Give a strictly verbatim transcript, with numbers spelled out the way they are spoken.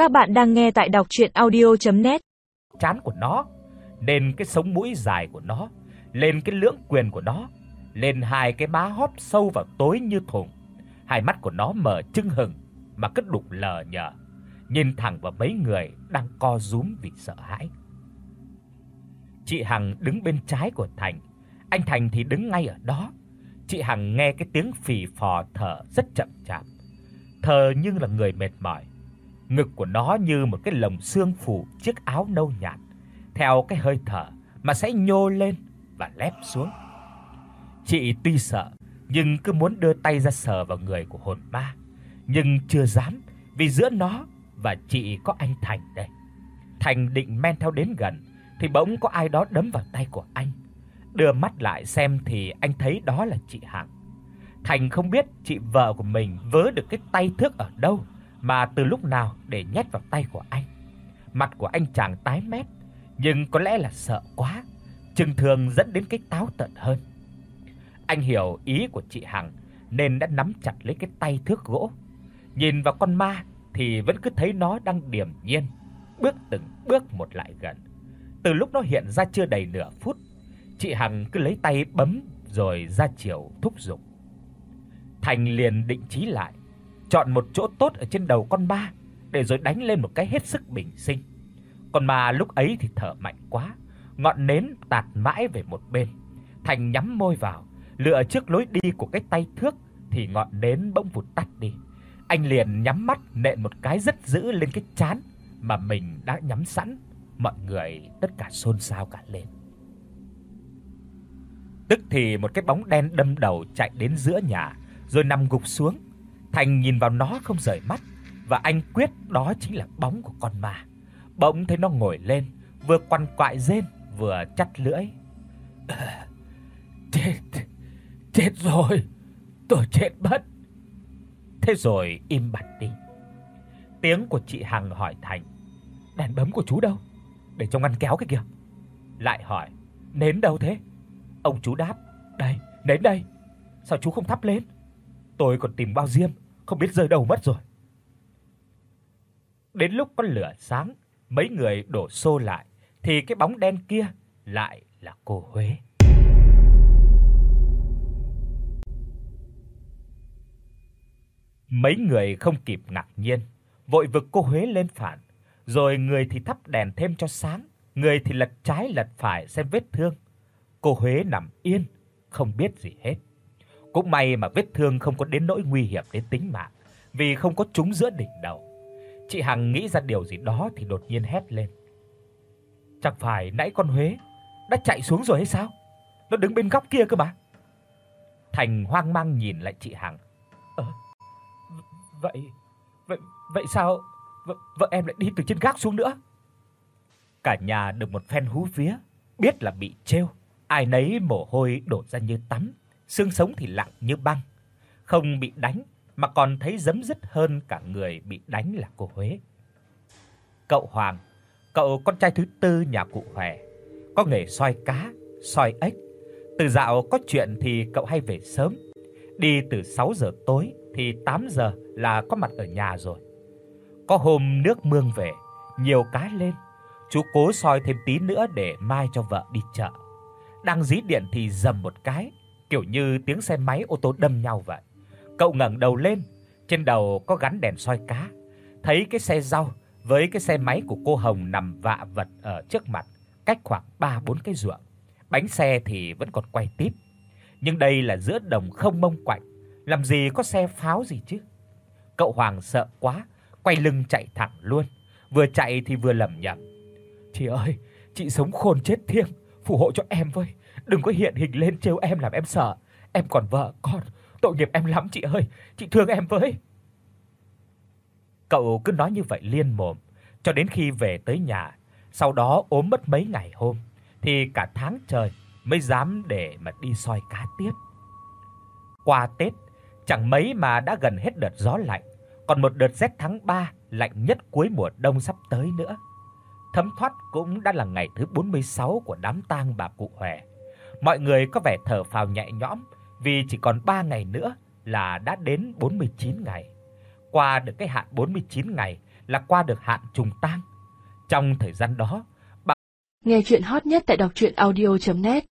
Các bạn đang nghe tại đọc audio net. Trán của nó, lên cái sống mũi dài của nó, lên cái lưỡng quyền của nó, lên hai cái má hóp sâu vào tối như thùng. Hai mắt của nó mở trừng hừng mà cứ đục lờ nhờ, nhìn thẳng vào mấy người đang co rúm vì sợ hãi. Chị Hằng đứng bên trái của Thành, anh Thành thì đứng ngay ở đó. Chị Hằng nghe cái tiếng phì phò thở rất chậm chạp, thở như là người mệt mỏi. Ngực của nó như một cái lồng xương phủ chiếc áo nâu nhạt, theo cái hơi thở mà sẽ nhô lên và lép xuống. Chị tuy sợ nhưng cứ muốn đưa tay ra sờ vào người của hồn ma, nhưng chưa dám vì giữa nó và chị có anh Thành đây. Thành định men theo đến gần thì bỗng có ai đó đấm vào tay của anh. Đưa mắt lại xem thì anh thấy đó là chị Hằng. Thành không biết chị vợ của mình vớ được cái tay thước ở đâu mà từ lúc nào để nhét vào tay của anh. Mặt của anh chàng tái mét, nhưng có lẽ là sợ quá, chừng thường dẫn đến cái táo tợn hơn. Anh hiểu ý của chị Hằng nên đã nắm chặt lấy cái tay thước gỗ. Nhìn vào con ma thì vẫn cứ thấy nó đang điềm nhiên, bước từng bước một lại gần. Từ lúc nó hiện ra chưa đầy nửa phút, chị Hằng cứ lấy tay bấm rồi ra chiều thúc giục. Thành liền định chí lại, chọn một chỗ tốt ở trên đầu con ma để rồi đánh lên một cái hết sức bình sinh. Con ma lúc ấy thì thở mạnh quá, ngọn nến tạt mãi về một bên. Thành nhắm môi vào, lựa trước lối đi của cái tay thước thì ngọn nến bỗng vụt tắt đi. Anh liền nhắm mắt nện một cái rất dữ lên cái trán mà mình đã nhắm sẵn. Mọi người tất cả xôn xao cả lên. Tức thì một cái bóng đen đâm đầu chạy đến giữa nhà rồi nằm gục xuống. Thành nhìn vào nó không rời mắt và anh quyết đó chính là bóng của con ma. Bỗng thấy nó ngồi lên, vừa quằn quại rên vừa chắt lưỡi. À, chết, chết rồi, tôi chết mất. Thế rồi im bặt đi. Tiếng của chị Hằng hỏi Thành: "Đèn bấm của chú đâu? Để trong ngăn kéo cái kìa." Lại hỏi: "Nến đâu thế?" Ông chú đáp: "Đây, nến đây. Sao chú không thắp lên? Tôi còn tìm bao diêm, không biết rơi đâu mất rồi." Đến lúc có lửa sáng, mấy người đổ xô lại thì cái bóng đen kia lại là cô Huế. Mấy người không kịp ngạc nhiên, vội vực cô Huế lên phản, rồi người thì thắp đèn thêm cho sáng, người thì lật trái lật phải xem vết thương. Cô Huế nằm yên, không biết gì hết. Cũng may mà vết thương không có đến nỗi nguy hiểm đến tính mạng, vì không có trúng giữa đỉnh đầu. Chị Hằng nghĩ ra điều gì đó thì đột nhiên hét lên: "Chẳng phải nãy con Huế đã chạy xuống rồi hay sao? Nó đứng bên góc kia cơ mà." Thành hoang mang nhìn lại chị Hằng. "Ờ, vậy vậy vậy sao vợ, vợ em lại đi từ trên gác xuống nữa?" Cả nhà được một phen hú vía, biết là bị trêu, ai nấy mồ hôi đổ ra như tắm, xương sống thì lặng như băng. Không bị đánh mà còn thấy rấm rứt hơn cả người bị đánh là cô Huế. Cậu Hoàng, cậu con trai thứ tư nhà cụ Hòe, có nghề soi cá, soi ếch. Từ dạo có chuyện thì cậu hay về sớm, đi từ sáu giờ tối thì tám giờ là có mặt ở nhà rồi. Có hôm nước mương về, nhiều cá lên, chú cố soi thêm tí nữa để mai cho vợ đi chợ. Đang dí điện thì rầm một cái, kiểu như tiếng xe máy ô tô đâm nhau vậy. Cậu ngẩng đầu lên, trên đầu có gắn đèn soi cá, thấy cái xe rau với cái xe máy của cô Hồng nằm vạ vật ở trước mặt, cách khoảng ba bốn cái ruộng. Bánh xe thì vẫn còn quay tít. Nhưng đây là giữa đồng không mông quạnh, làm gì có xe pháo gì chứ. Cậu Hoàng sợ quá, quay lưng chạy thẳng luôn. Vừa chạy thì vừa lẩm nhẩm: "Chị ơi, chị sống khôn chết thiêng, phù hộ cho em với, đừng có hiện hình lên trêu em làm em sợ. Em còn vợ con, tội nghiệp em lắm chị ơi, chị thương em với." Cậu cứ nói như vậy liên mồm cho đến khi về tới nhà, sau đó ốm mất mấy ngày hôm thì cả tháng trời mới dám để mà đi soi cá tiếp. Qua Tết chẳng mấy mà đã gần hết đợt gió lạnh, còn một đợt rét tháng ba lạnh nhất cuối mùa đông sắp tới nữa. Thấm thoát cũng đã là ngày thứ bốn mươi sáu của đám tang bà cụ Hòe. Mọi người có vẻ thở phào nhẹ nhõm vì chỉ còn ba ngày nữa là đã đến bốn mươi chín ngày. Qua được cái hạn bốn mươi chín ngày là qua được hạn trùng tang. Trong thời gian đó, Nghe truyện hot nhất tại đọc truyện audio chấm net